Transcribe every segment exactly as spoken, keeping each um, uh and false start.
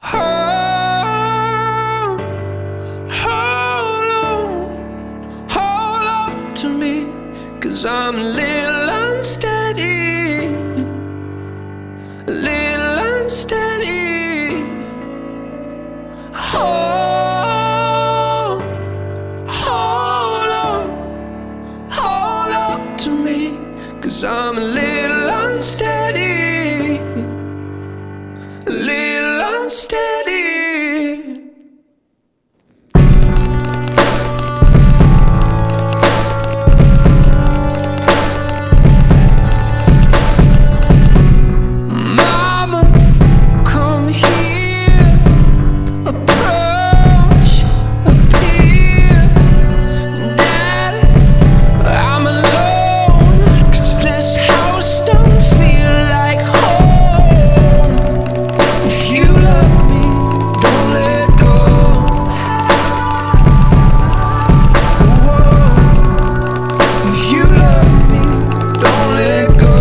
Hold, hold on, hold on to me, 'cause I'm a little unsteady, a little unsteady. Hold, hold on, hold on to me, 'cause I'm a little unsteady, a little unsteady. Mama, come here, approach, appear. Daddy, I'm alone, 'cause this house don't feel like home. If you love me, don't let go. Whoa. If you love me, don't let go.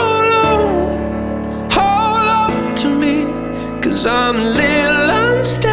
I'm a little unsteady.